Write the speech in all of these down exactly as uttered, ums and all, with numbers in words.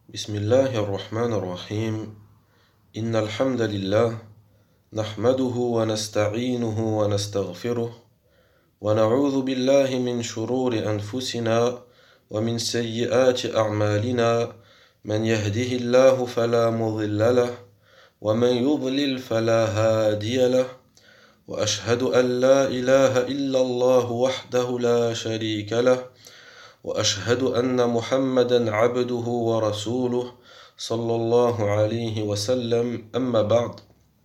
بسم الله الرحمن الرحيم إن الحمد لله نحمده ونستعينه ونستغفره ونعوذ بالله من شرور أنفسنا ومن سيئات أعمالنا من يهده الله فلا مضل له ومن يضلل فلا هادي له وأشهد أن لا إله إلا الله وحده لا شريك له وأشهد أن محمدا عبده ورسوله صلى الله عليه وسلم أما بعد.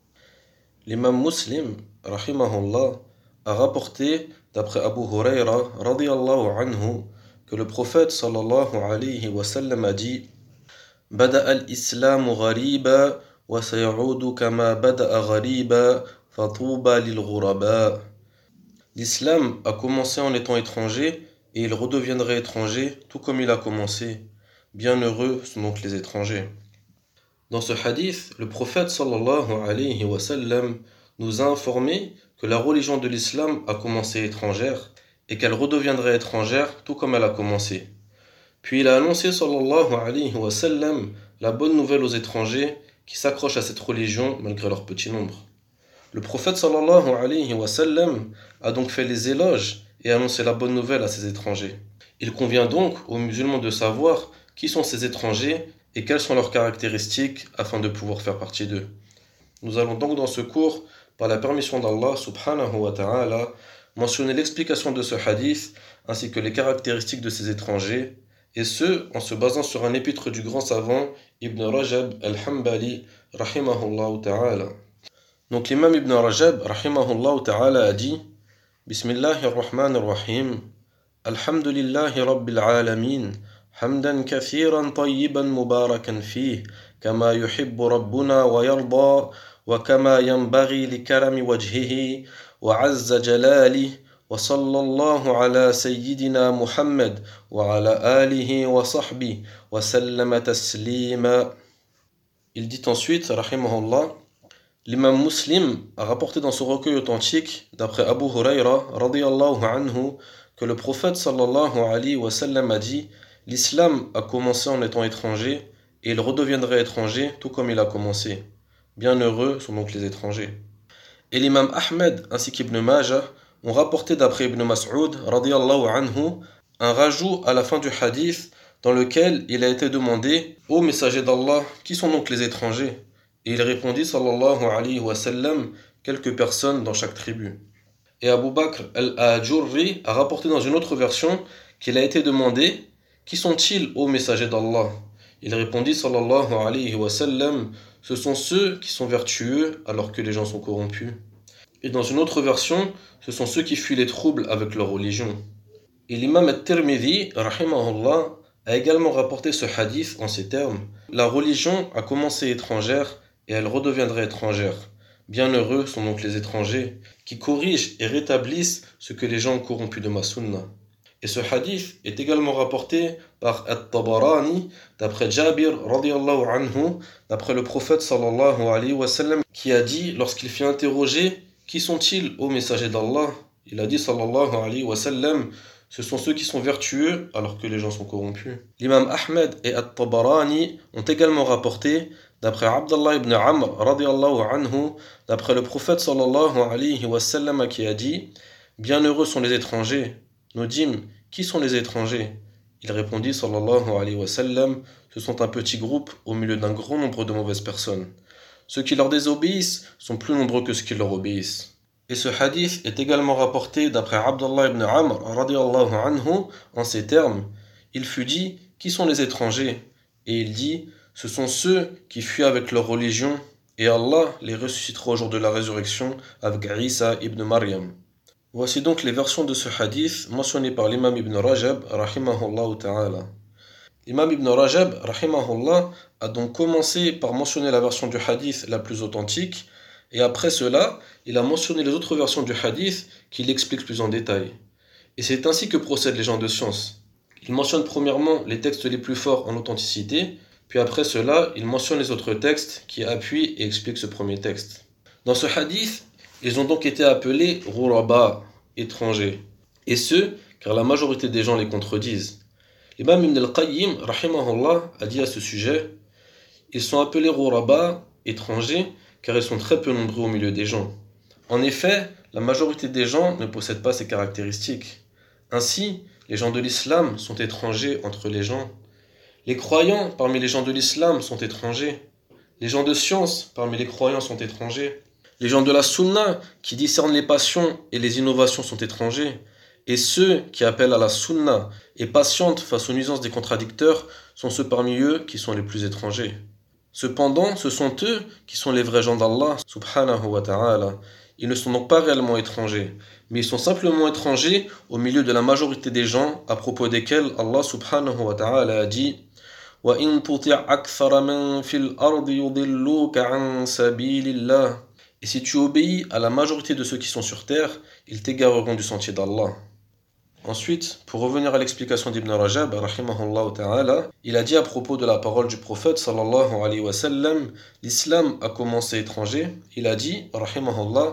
L'imam Muslim, rahimahullah, a rapporté d'après Abu Huraira, radiyallahu anhu, que le prophète sallallahu alayhi wa sallam a dit: Bada al-Islam ghariba wa sayaudu kama bada'a ghariba fatouba lil ghuraba. L'islam a commencé en étant étranger et il redeviendrait étranger tout comme il a commencé. Bienheureux sont donc les étrangers. Dans ce hadith, le prophète sallallahu alayhi wa sallam nous a informé que la religion de l'islam a commencé étrangère et qu'elle redeviendrait étrangère tout comme elle a commencé. Puis il a annoncé sallallahu alayhi wa sallam la bonne nouvelle aux étrangers qui s'accrochent à cette religion malgré leur petit nombre. Le prophète sallallahu alayhi wa sallam a donc fait les éloges et annoncé la bonne nouvelle à ces étrangers. Il convient donc aux musulmans de savoir qui sont ces étrangers et quelles sont leurs caractéristiques afin de pouvoir faire partie d'eux. Nous allons donc dans ce cours, par la permission d'Allah subhanahu wa ta'ala, mentionner l'explication de ce hadith ainsi que les caractéristiques de ces étrangers, et ce, en se basant sur un épître du grand savant Ibn Rajab al-Hanbali rahimahullah ta'ala. Donc l'imam Ibn Rajab rahimahullah ta'ala a dit: Bismillahir Rahmanir Rahim, Alhamdulillahi Rabbil Alamin, حمدا كثيرا طيبا مباركا فيه كما يحب ربنا ويرضى وكما ينبغي لكرم وجهه وعز جلاله وصلى الله على سيدنا محمد وعلى آله وصحبه وسلم تسليما. Il dit ensuite, rahimahullah, l'imam Muslim a rapporté dans son recueil authentique, d'après Abu Huraira, radiyallahu anhu, que le prophète sallallahu alayhi wa sallam a dit: L'islam a commencé en étant étranger et il redeviendrait étranger tout comme il a commencé. Bienheureux sont donc les étrangers. Et l'imam Ahmed ainsi qu'Ibn Majah ont rapporté d'après Ibn Mas'ud radiyallahu anhu un rajout à la fin du hadith dans lequel il a été demandé: Ô messager d'Allah, qui sont donc les étrangers? Et il répondit sallallahu alayhi wa sallam: quelques personnes dans chaque tribu. Et Abu Bakr al-Ajurri a rapporté dans une autre version qu'il a été demandé: Qui sont-ils, ô messager d'Allah? Il répondit sallallahu alayhi wa sallam: ce sont ceux qui sont vertueux alors que les gens sont corrompus. Et dans une autre version, ce sont ceux qui fuient les troubles avec leur religion. Et l'imam al-Tirmidhi, rahimahullah, a également rapporté ce hadith en ces termes: la religion a commencé étrangère et elle redeviendrait étrangère. Bienheureux sont donc les étrangers qui corrigent et rétablissent ce que les gens ont corrompu de ma sunna. Et ce hadith est également rapporté par At-Tabarani d'après Jabir radiyallahu anhu, d'après le prophète sallallahu alayhi wa sallam, qui a dit lorsqu'il fut interrogé: Qui sont-ils, ô messager d'Allah? Il a dit sallallahu alayhi wa sallam: ce sont ceux qui sont vertueux alors que les gens sont corrompus. L'imam Ahmed et At-Tabarani ont également rapporté d'après Abdallah ibn Amr radiyallahu anhu, d'après le prophète sallallahu alayhi wa sallam, qui a dit: Bienheureux sont les étrangers. Nous dîmes: Qui sont les étrangers? Il répondit sallallahu alayhi wa sallam: ce sont un petit groupe au milieu d'un grand nombre de mauvaises personnes. Ceux qui leur désobéissent sont plus nombreux que ceux qui leur obéissent. Et ce hadith est également rapporté d'après Abdallah ibn Amr radiyallahu anhu en ces termes: il fut dit: Qui sont les étrangers? Et il dit: ce sont ceux qui fuient avec leur religion et Allah les ressuscitera au jour de la résurrection avec Isa ibn Maryam. Voici donc les versions de ce hadith mentionnées par l'imam Ibn Rajab rahimahullah ta'ala. L'imam Ibn Rajab rahimahullah a donc commencé par mentionner la version du hadith la plus authentique, et après cela, il a mentionné les autres versions du hadith qui l'expliquent plus en détail. Et c'est ainsi que procèdent les gens de science. Ils mentionnent premièrement les textes les plus forts en authenticité, puis après cela, ils mentionnent les autres textes qui appuient et expliquent ce premier texte. Dans ce hadith, ils ont donc été appelés Ghuraba, étrangers. Et ce, car la majorité des gens les contredisent. L'imam Ibn al-Qayyim, rahimahullah, a dit à ce sujet: ils sont appelés ghuraba, étrangers, car ils sont très peu nombreux au milieu des gens. En effet, la majorité des gens ne possèdent pas ces caractéristiques. Ainsi, les gens de l'islam sont étrangers entre les gens. Les croyants parmi les gens de l'islam sont étrangers. Les gens de science parmi les croyants sont étrangers. Les gens de la sunna qui discernent les passions et les innovations sont étrangers. Et ceux qui appellent à la sunna et patientent face aux nuisances des contradicteurs sont ceux parmi eux qui sont les plus étrangers. Cependant, ce sont eux qui sont les vrais gens d'Allah, subhanahu wa ta'ala. Ils ne sont donc pas réellement étrangers, mais ils sont simplement étrangers au milieu de la majorité des gens à propos desquels Allah subhanahu wa ta'ala a dit: وَإِن تُطِعْ أَكْثَرَ مَنْ فِي الْأَرْضِ يُضِلُّوكَ عَنْ سَبِيلِ اللَّهِ. Et si tu obéis à la majorité de ceux qui sont sur terre, ils t'égareront du sentier d'Allah. Ensuite, pour revenir à l'explication d'Ibn Rajab, rahimahullah ta'ala, il a dit à propos de la parole du prophète sallallahu alayhi wa sallam: l'islam a commencé étranger. Il a dit, rahimahullah,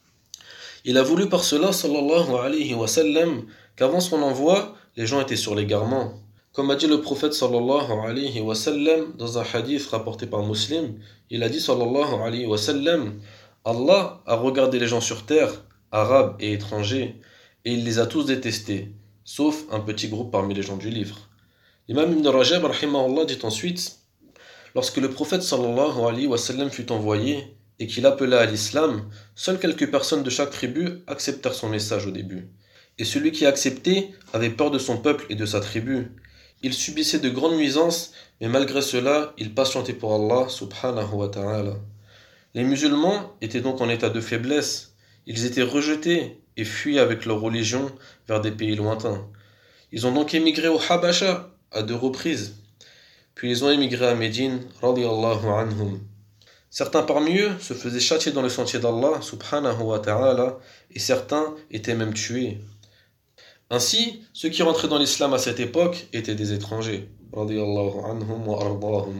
il a voulu par cela, sallallahu alayhi wa sallam, qu'avant son envoi, les gens étaient sur l'égarement. Comme a dit le prophète sallallahu alayhi wa sallam dans un hadith rapporté par Muslim, il a dit sallallahu alayhi wa sallam: Allah a regardé les gens sur terre, arabes et étrangers, et il les a tous détestés, sauf un petit groupe parmi les gens du livre. L'imam Ibn Rajab rahimahullah dit ensuite: lorsque le prophète sallallahu alayhi wa sallam fut envoyé et qu'il appela à l'islam, seules quelques personnes de chaque tribu acceptèrent son message au début. Et celui qui acceptait avait peur de son peuple et de sa tribu. Il subissait de grandes nuisances, mais malgré cela, il patientait pour Allah subhanahu wa ta'ala. Les musulmans étaient donc en état de faiblesse. Ils étaient rejetés et fuyaient avec leur religion vers des pays lointains. Ils ont donc émigré au Habasha à deux reprises. Puis ils ont émigré à Médine, radiyallahu anhum. Certains parmi eux se faisaient châtier dans le sentier d'Allah subhanahu wa ta'ala, et certains étaient même tués. Ainsi, ceux qui rentraient dans l'islam à cette époque étaient des étrangers, radiyallahu anhum wa ardahum.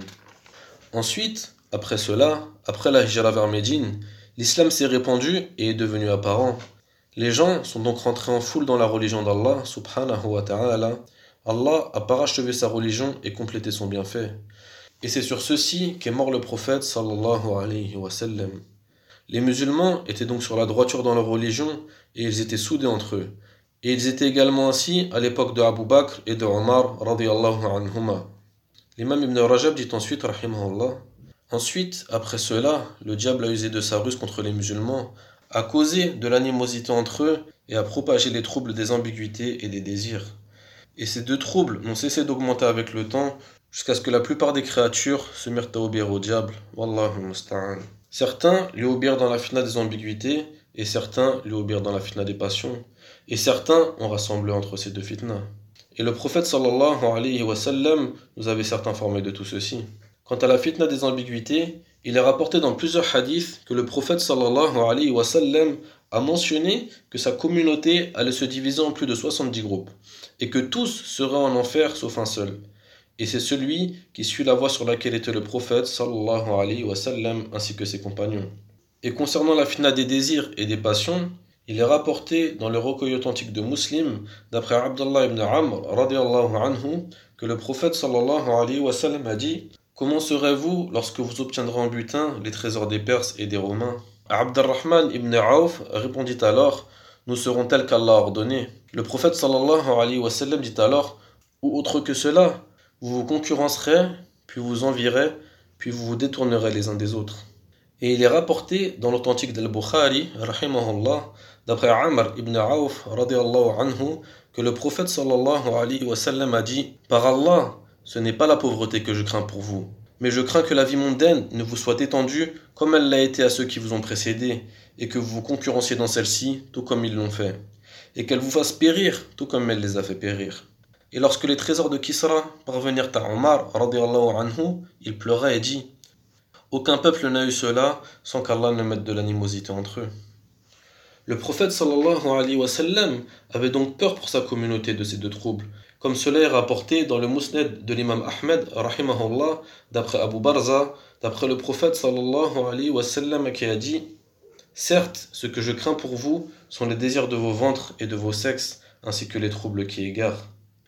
Ensuite, après cela, après la hijra vers Médine, l'islam s'est répandu et est devenu apparent. Les gens sont donc rentrés en foule dans la religion d'Allah subhanahu wa ta'ala. Allah a parachevé sa religion et complété son bienfait. Et c'est sur ceci qu'est mort le prophète sallallahu alayhi wa sallam. Les musulmans étaient donc sur la droiture dans leur religion et ils étaient soudés entre eux. Et ils étaient également ainsi à l'époque de Abu Bakr et de Omar radiyallahu anhuma. L'imam Ibn Rajab dit ensuite, rahimahullah: ensuite, après cela, le diable a usé de sa ruse contre les musulmans, a causé de l'animosité entre eux et a propagé les troubles des ambiguïtés et des désirs. Et ces deux troubles n'ont cessé d'augmenter avec le temps jusqu'à ce que la plupart des créatures se mirent à obéir au diable. Wallahu musta'an. Certains lui obéirent dans la fitna des ambiguïtés et certains lui obéirent dans la fitna des passions. Et certains ont rassemblé entre ces deux fitnas. Et le prophète sallallahu alayhi wa sallam nous avait certes informé de tout ceci. Quant à la fitna des ambiguïtés, il est rapporté dans plusieurs hadiths que le prophète sallallahu alayhi wa sallam a mentionné que sa communauté allait se diviser en plus de soixante-dix groupes, et que tous seraient en enfer sauf un seul. Et c'est celui qui suit la voie sur laquelle était le prophète sallallahu alayhi wa sallam ainsi que ses compagnons. Et concernant la fitna des désirs et des passions, il est rapporté dans le recueil authentique de Muslim, d'après Abdullah ibn Amr radiyallahu anhu, que le prophète sallallahu alayhi wa sallam a dit: comment serez-vous lorsque vous obtiendrez en butin les trésors des Perses et des Romains? Abdurrahman ibn Auf répondit alors: nous serons tels qu'Allah a ordonné. Le prophète sallallahu alayhi wa sallam dit alors: ou autre que cela, vous vous concurrencerez, puis vous envierez, puis vous vous détournerez les uns des autres. Et il est rapporté dans l'authentique d'Al-Bukhari, rahimahullah, d'après Amr ibn Auf, radiyallahu anhu, que le prophète sallallahu alayhi wa sallam a dit: par Allah, ce n'est pas la pauvreté que je crains pour vous, mais je crains que la vie mondaine ne vous soit étendue comme elle l'a été à ceux qui vous ont précédés, et que vous vous concurrenciez dans celle-ci, tout comme ils l'ont fait, et qu'elle vous fasse périr, tout comme elle les a fait périr. Et lorsque les trésors de Kisra parvenirent à Omar, radiyallahu anhu, il pleura et dit: aucun peuple n'a eu cela sans qu'Allah ne mette de l'animosité entre eux. Le prophète sallallahu alayhi wa sallam avait donc peur pour sa communauté de ces deux troubles, comme cela est rapporté dans le Musnad de l'imam Ahmed, rahimahullah, d'après Abu Barza, d'après le prophète sallallahu alayhi wa sallam qui a dit: certes, ce que je crains pour vous sont les désirs de vos ventres et de vos sexes, ainsi que les troubles qui égarent.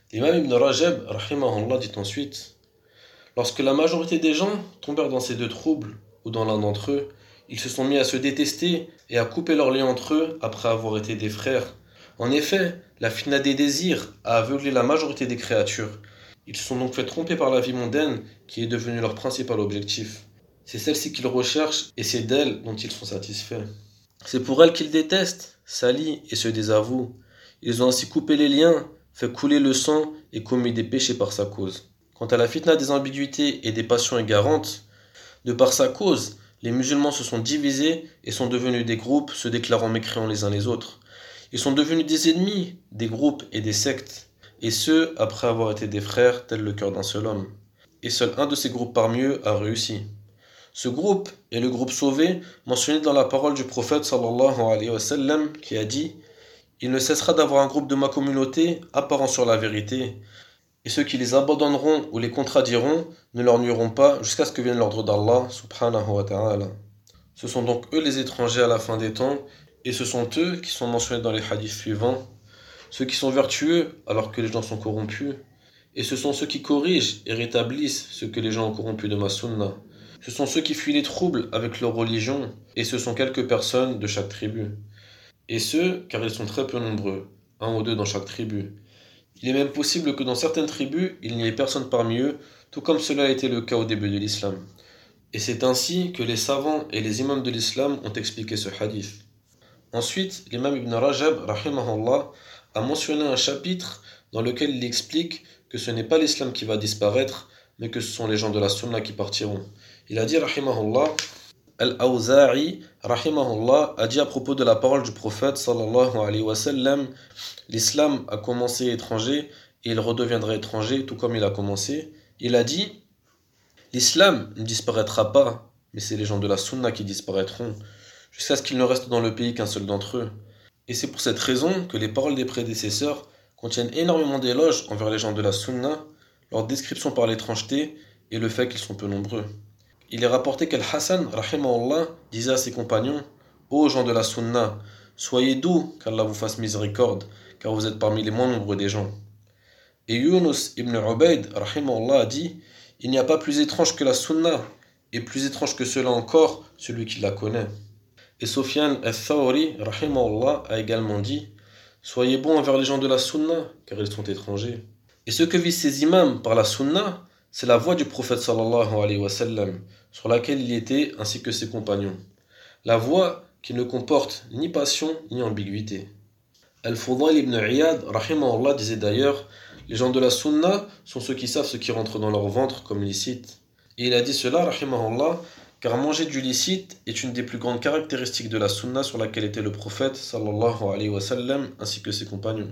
L'imam Ibn Rajab, rahimahullah, dit ensuite: lorsque la majorité des gens tombèrent dans ces deux troubles, ou dans l'un d'entre eux, ils se sont mis à se détester et à couper leurs liens entre eux après avoir été des frères. En effet, la fitna des désirs a aveuglé la majorité des créatures. Ils se sont donc fait tromper par la vie mondaine qui est devenue leur principal objectif. C'est celle-ci qu'ils recherchent et c'est d'elle dont ils sont satisfaits. C'est pour elle qu'ils détestent, s'allient et se désavouent. Ils ont ainsi coupé les liens, fait couler le sang et commis des péchés par sa cause. Quant à la fitna des ambiguïtés et des passions égarantes, de par sa cause, les musulmans se sont divisés et sont devenus des groupes se déclarant mécréants les uns les autres. Ils sont devenus des ennemis, des groupes et des sectes, et ce, après avoir été des frères, tel le cœur d'un seul homme. Et seul un de ces groupes parmi eux a réussi. Ce groupe est le groupe sauvé mentionné dans la parole du prophète sallallahu alayhi wa sallam qui a dit: il ne cessera d'avoir un groupe de ma communauté apparent sur la vérité, et ceux qui les abandonneront ou les contradiront ne leur nuiront pas jusqu'à ce que vienne l'ordre d'Allah subhanahu wa ta'ala. Ce sont donc eux les étrangers à la fin des temps, et ce sont eux qui sont mentionnés dans les hadiths suivants: ceux qui sont vertueux alors que les gens sont corrompus, et ce sont ceux qui corrigent et rétablissent ce que les gens ont corrompu de ma sunna. Ce sont ceux qui fuient les troubles avec leur religion, et ce sont quelques personnes de chaque tribu. Et ce, car ils sont très peu nombreux, un ou deux dans chaque tribu. Il est même possible que dans certaines tribus, il n'y ait personne parmi eux, tout comme cela a été le cas au début de l'islam. Et c'est ainsi que les savants et les imams de l'islam ont expliqué ce hadith. Ensuite, l'imam Ibn Rajab, rahimahullah, a mentionné un chapitre dans lequel il explique que ce n'est pas l'islam qui va disparaître, mais que ce sont les gens de la sunna qui partiront. Il a dit, rahimahullah, Al-Awza'i, rahimahullah, a dit à propos de la parole du prophète, sallallahu alayhi wa sallam: l'islam a commencé étranger et il redeviendra étranger tout comme il a commencé. Il a dit: l'islam ne disparaîtra pas, mais c'est les gens de la sunna qui disparaîtront, jusqu'à ce qu'il ne reste dans le pays qu'un seul d'entre eux. Et c'est pour cette raison que les paroles des prédécesseurs contiennent énormément d'éloges envers les gens de la sunna, leur description par l'étrangeté et le fait qu'ils sont peu nombreux. Il est rapporté qu'Al-Hassan, rahimahullah, disait à ses compagnons: ô gens de la sunna, soyez doux, qu'Allah vous fasse miséricorde, car vous êtes parmi les moins nombreux des gens. Et Yunus ibn Ubayd, rahimahullah, a dit: il n'y a pas plus étrange que la sunna, et plus étrange que cela encore, celui qui la connaît. Et Sufyan al-Thawri, rahimahullah, a également dit: soyez bons envers les gens de la sunna, car ils sont étrangers. Et ce que visent ces imams par la sunna, c'est la voie du prophète sallallahu alayhi wa sallam, sur laquelle il était ainsi que ses compagnons. La voie qui ne comporte ni passion ni ambiguïté. Al-Fudayl ibn Iyad, rahimahullah, disait d'ailleurs: les gens de la sunna sont ceux qui savent ce qui rentre dans leur ventre comme licite. Et il a dit cela, rahimahullah, car manger du licite est une des plus grandes caractéristiques de la sunna sur laquelle était le prophète sallallahu alayhi wa sallam ainsi que ses compagnons.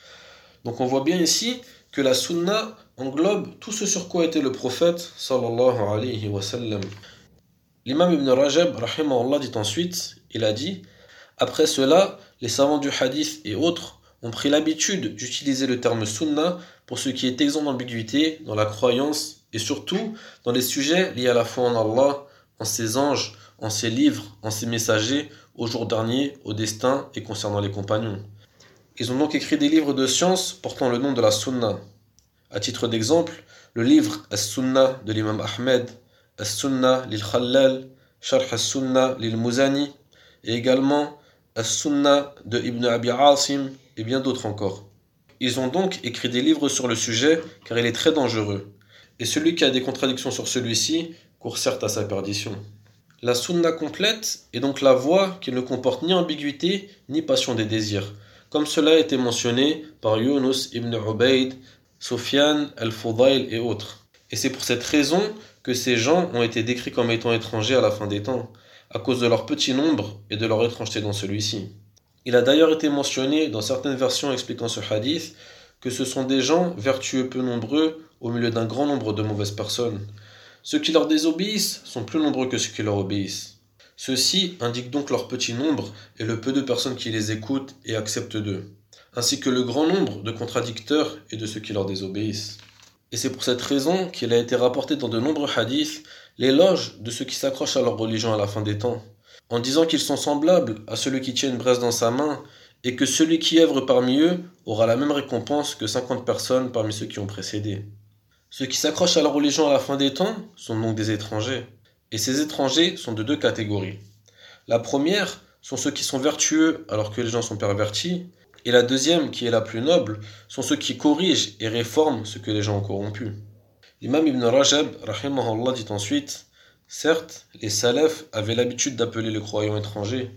Donc on voit bien ici que la sunna englobe tout ce sur quoi était le prophète sallallahu alayhi wa sallam. L'imam Ibn Rajab, rahimahullah, dit ensuite, il a dit: après cela, les savants du hadith et autres ont pris l'habitude d'utiliser le terme sunna pour ce qui est exempt d'ambiguïté dans la croyance et surtout dans les sujets liés à la foi en Allah, en ses anges, en ses livres, en ses messagers, au jour dernier, au destin et concernant les compagnons. Ils ont donc écrit des livres de science portant le nom de la sunna. À titre d'exemple, le livre As-Sunna de l'imam Ahmed, As-Sunna lil-Khallal, Sharh As-Sunna lil-Muzani, et également As-Sunna de Ibn Abi Asim, et bien d'autres encore. Ils ont donc écrit des livres sur le sujet car il est très dangereux. Et celui qui a des contradictions sur celui-ci court certes à sa perdition. La sunna complète est donc la voie qui ne comporte ni ambiguïté ni passion des désirs, comme cela a été mentionné par Yunus ibn Ubayd, Sufyan, Al-Fudayl et autres. Et c'est pour cette raison que ces gens ont été décrits comme étant étrangers à la fin des temps, à cause de leur petit nombre et de leur étrangeté dans celui-ci. Il a d'ailleurs été mentionné dans certaines versions expliquant ce hadith que ce sont des gens vertueux peu nombreux au milieu d'un grand nombre de mauvaises personnes. Ceux qui leur désobéissent sont plus nombreux que ceux qui leur obéissent. Ceux-ci indiquent donc leur petit nombre et le peu de personnes qui les écoutent et acceptent d'eux, ainsi que le grand nombre de contradicteurs et de ceux qui leur désobéissent. Et c'est pour cette raison qu'il a été rapporté dans de nombreux hadiths l'éloge de ceux qui s'accrochent à leur religion à la fin des temps, en disant qu'ils sont semblables à celui qui tient une braise dans sa main et que celui qui œuvre parmi eux aura la même récompense que cinquante personnes parmi ceux qui ont précédé. Ceux qui s'accrochent à la religion à la fin des temps sont donc des étrangers, et ces étrangers sont de deux catégories. La première sont ceux qui sont vertueux alors que les gens sont pervertis, et la deuxième, qui est la plus noble, sont ceux qui corrigent et réforment ce que les gens ont corrompu. L'imam Ibn Rajab, rahimahullah, dit ensuite, certes, les salafs avaient l'habitude d'appeler les croyants étrangers.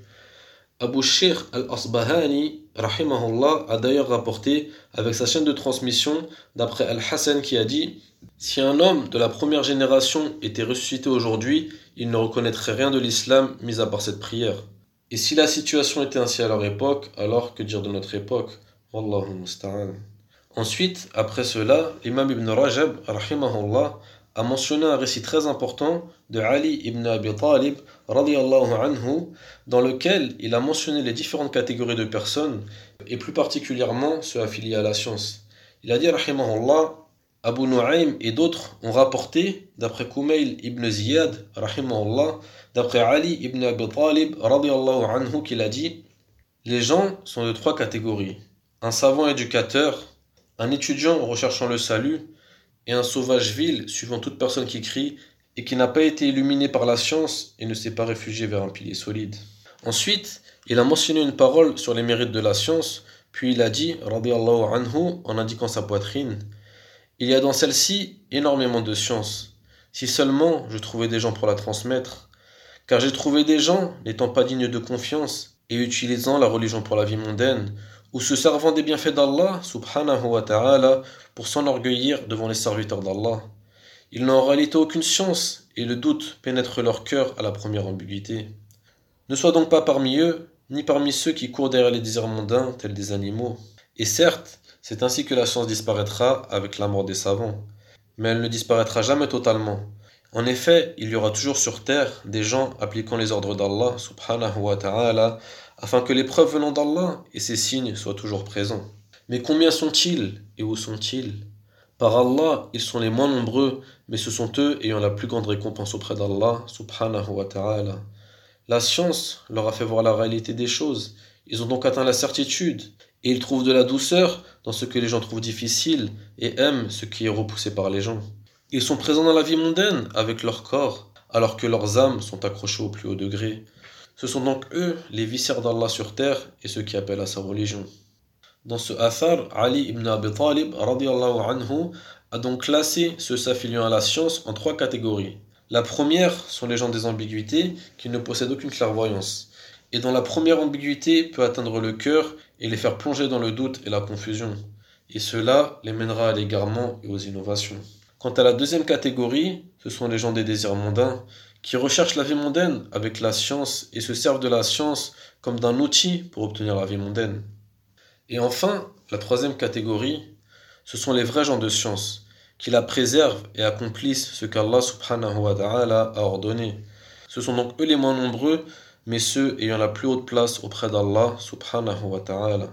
Abu Sheikh al-Asbahani, rahimahullah, a d'ailleurs rapporté avec sa chaîne de transmission d'après Al-Hassan qui a dit « Si un homme de la première génération était ressuscité aujourd'hui, il ne reconnaîtrait rien de l'islam mis à part cette prière. Et si la situation était ainsi à leur époque, alors que dire de notre époque ? Wallahu musta'an. » Ensuite, après cela, l'imam Ibn Rajab, rahimahullah, a mentionné un récit très important de Ali ibn Abi Talib, radiyallahu anhu, dans lequel il a mentionné les différentes catégories de personnes, et plus particulièrement ceux affiliés à la science. Il a dit, rahimahullah, Abu Nu'aym et d'autres ont rapporté, d'après Kumayl ibn Ziyad, rahimahullah, d'après Ali ibn Abi Talib, radiyallahu anhu, qu'il a dit, les gens sont de trois catégories. Un savant éducateur, un étudiant recherchant le salut, et un sauvage vil suivant toute personne qui crie et qui n'a pas été illuminé par la science et ne s'est pas réfugié vers un pilier solide. Ensuite, il a mentionné une parole sur les mérites de la science, puis il a dit, radiyallahu anhu, en indiquant sa poitrine, il y a dans celle-ci énormément de science. Si seulement je trouvais des gens pour la transmettre, car j'ai trouvé des gens n'étant pas dignes de confiance et utilisant la religion pour la vie mondaine, ou se servant des bienfaits d'Allah, subhanahu wa ta'ala, pour s'enorgueillir devant les serviteurs d'Allah. Ils n'ont en réalité aucune science, et le doute pénètre leur cœur à la première ambiguïté. Ne sois donc pas parmi eux, ni parmi ceux qui courent derrière les désirs mondains, tels des animaux. Et certes, c'est ainsi que la science disparaîtra avec la mort des savants. Mais elle ne disparaîtra jamais totalement. En effet, il y aura toujours sur terre des gens appliquant les ordres d'Allah, subhanahu wa ta'ala, afin que les preuves venant d'Allah et ses signes soient toujours présents. Mais combien sont-ils et où sont-ils ? Par Allah, ils sont les moins nombreux, mais ce sont eux ayant la plus grande récompense auprès d'Allah, subhanahu wa ta'ala. La science leur a fait voir la réalité des choses, ils ont donc atteint la certitude, et ils trouvent de la douceur dans ce que les gens trouvent difficile, et aiment ce qui est repoussé par les gens. Ils sont présents dans la vie mondaine avec leur corps, alors que leurs âmes sont accrochées au plus haut degré. Ce sont donc eux, les vicaires d'Allah sur terre, et ceux qui appellent à sa religion. Dans ce athar, Ali ibn Abi Talib, radiyallahu anhu, a donc classé ceux s'affiliant à la science en trois catégories. La première sont les gens des ambiguïtés qui ne possèdent aucune clairvoyance, et dont la première ambiguïté peut atteindre le cœur et les faire plonger dans le doute et la confusion. Et cela les mènera à l'égarement et aux innovations. Quant à la deuxième catégorie, ce sont les gens des désirs mondains, qui recherchent la vie mondaine avec la science et se servent de la science comme d'un outil pour obtenir la vie mondaine. Et enfin, la troisième catégorie, ce sont les vrais gens de science, qui la préservent et accomplissent ce qu'Allah subhanahu wa ta'ala a ordonné. Ce sont donc eux les moins nombreux, mais ceux ayant la plus haute place auprès d'Allah subhanahu wa ta'ala.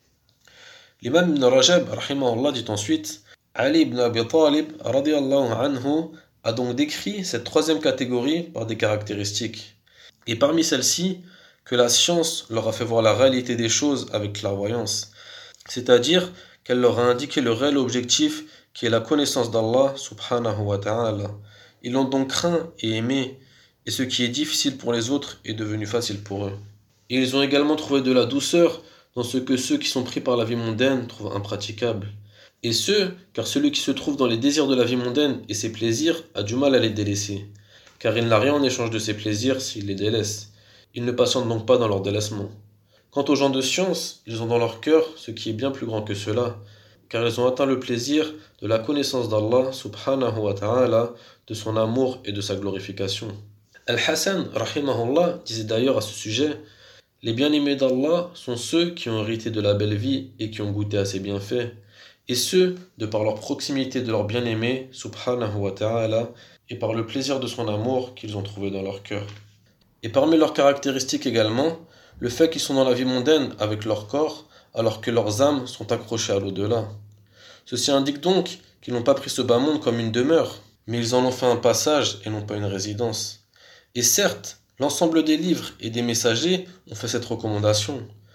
L'imam Ibn Rajab, rahimahullah, dit ensuite, Ali ibn Abi Talib, radiyallahu anhu, a donc décrit cette troisième catégorie par des caractéristiques. Et parmi celles-ci, que la science leur a fait voir la réalité des choses avec clairvoyance, c'est-à-dire qu'elle leur a indiqué le réel objectif qui est la connaissance d'Allah subhanahu wa ta'ala. Ils l'ont donc craint et aimé, et ce qui est difficile pour les autres est devenu facile pour eux. Et ils ont également trouvé de la douceur dans ce que ceux qui sont pris par la vie mondaine trouvent impraticable. Et ce, car celui qui se trouve dans les désirs de la vie mondaine et ses plaisirs a du mal à les délaisser, car il n'a rien en échange de ses plaisirs s'il les délaisse. Ils ne patientent donc pas dans leur délaissement. Quant aux gens de science, ils ont dans leur cœur ce qui est bien plus grand que cela, car ils ont atteint le plaisir de la connaissance d'Allah subhanahu wa ta'ala, de son amour et de sa glorification. Al-Hassan, rahimahullah, disait d'ailleurs à ce sujet, « Les bien-aimés d'Allah sont ceux qui ont hérité de la belle vie et qui ont goûté à ses bienfaits, et ceux, de par leur proximité de leur bien-aimé, subhanahu wa ta'ala, et par le plaisir de son amour qu'ils ont trouvé dans leur cœur. » Et parmi leurs caractéristiques également, le fait qu'ils sont dans la vie mondaine avec leur corps, alors que leurs âmes sont accrochées à l'au-delà. Ceci indique donc qu'ils n'ont pas pris ce bas monde comme une demeure, mais ils en ont fait un passage et non pas une résidence. Et certes, l'ensemble des livres et des messagers ont fait cette recommandation.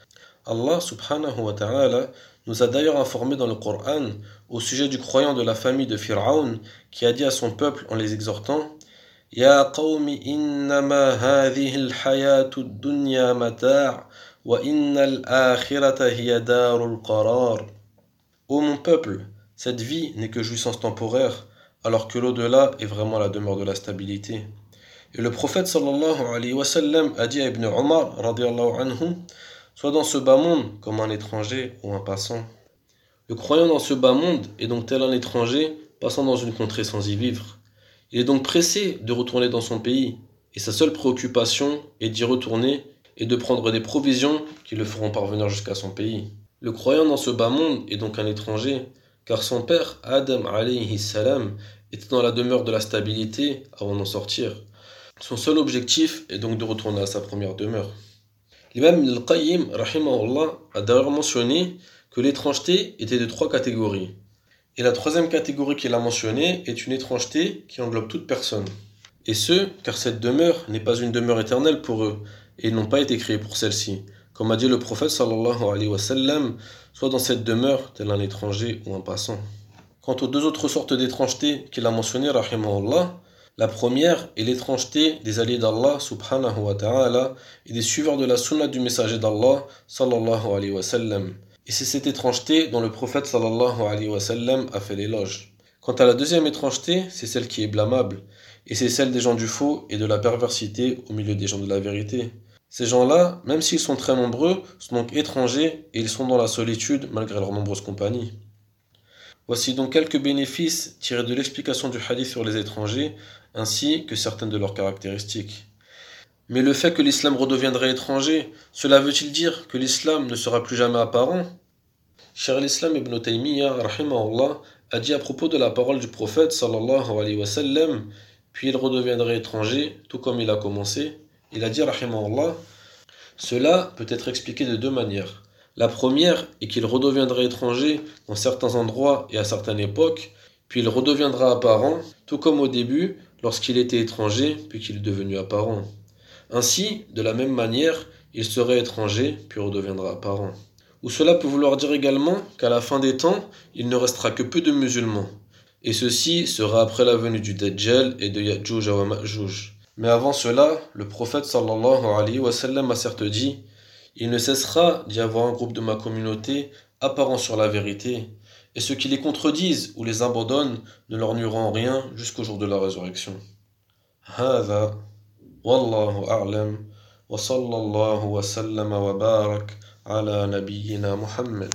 Allah subhanahu wa ta'ala nous a d'ailleurs informé dans le Coran au sujet du croyant de la famille de Pharaon qui a dit à son peuple en les exhortant Ya qawmi innama hadhihi al-hayatu ad-dunya mata' wa innal akhirata hiya darul qarar. Ô mon peuple, cette vie n'est que jouissance temporaire, alors que l'au-delà est vraiment la demeure de la stabilité. Et le prophète sallallahu alayhi wa sallam a dit à Ibn Omar radiyallahu anhu Sois dans ce bas monde comme un étranger ou un passant. Le croyant dans ce bas monde est donc tel un étranger passant dans une contrée sans y vivre. Il est donc pressé de retourner dans son pays, et sa seule préoccupation est d'y retourner et de prendre des provisions qui le feront parvenir jusqu'à son pays. Le croyant dans ce bas monde est donc un étranger, car son père, Adam alayhi salam, était dans la demeure de la stabilité avant d'en sortir. Son seul objectif est donc de retourner à sa première demeure. L'imam al-Qayyim, rahimahullah, a d'ailleurs mentionné que l'étrangeté était de trois catégories. Et la troisième catégorie qu'il a mentionnée est une étrangeté qui englobe toute personne. Et ce, car cette demeure n'est pas une demeure éternelle pour eux, et ils n'ont pas été créés pour celle-ci. Comme a dit le prophète sallallahu alayhi wa sallam, soit dans cette demeure tel un étranger ou un passant. Quant aux deux autres sortes d'étrangeté qu'il a mentionnées, rahimahullah, la première est l'étrangeté des alliés d'Allah subhanahu wa ta'ala et des suiveurs de la sunna du messager d'Allah sallallahu alayhi wa sallam. Et c'est cette étrangeté dont le prophète sallallahu alayhi wa sallam a fait l'éloge. Quant à la deuxième étrangeté, c'est celle qui est blâmable, et c'est celle des gens du faux et de la perversité au milieu des gens de la vérité. Ces gens-là, même s'ils sont très nombreux, sont donc étrangers et ils sont dans la solitude malgré leurs nombreuses compagnies. Voici donc quelques bénéfices tirés de l'explication du hadith sur les étrangers, ainsi que certaines de leurs caractéristiques. Mais le fait que l'islam redeviendrait étranger, cela veut-il dire que l'islam ne sera plus jamais apparent ? Cheikh al-Islam ibn Taymiyyah, rahimahullah, a dit à propos de la parole du prophète, sallallahu alayhi wa sallam, puis il redeviendrait étranger, tout comme il a commencé. Il a dit, rahimahullah, cela peut être expliqué de deux manières. La première est qu'il redeviendrait étranger dans certains endroits et à certaines époques, puis il redeviendra apparent, tout comme au début, lorsqu'il était étranger, puis qu'il est devenu apparent. Ainsi, de la même manière, il serait étranger, puis redeviendra apparent. Ou cela peut vouloir dire également qu'à la fin des temps, il ne restera que peu de musulmans. Et ceci sera après la venue du Dajjal et de Ya'juj wa Ma'juj. Mais avant cela, le prophète sallallahu alayhi wa sallam a certes dit « Il ne cessera d'y avoir un groupe de ma communauté apparent sur la vérité, et ceux qui les contredisent ou les abandonnent ne leur nuiront en rien jusqu'au jour de la résurrection. » هذا والله أعلم وصلى الله وسلم وبارك على نبينا محمد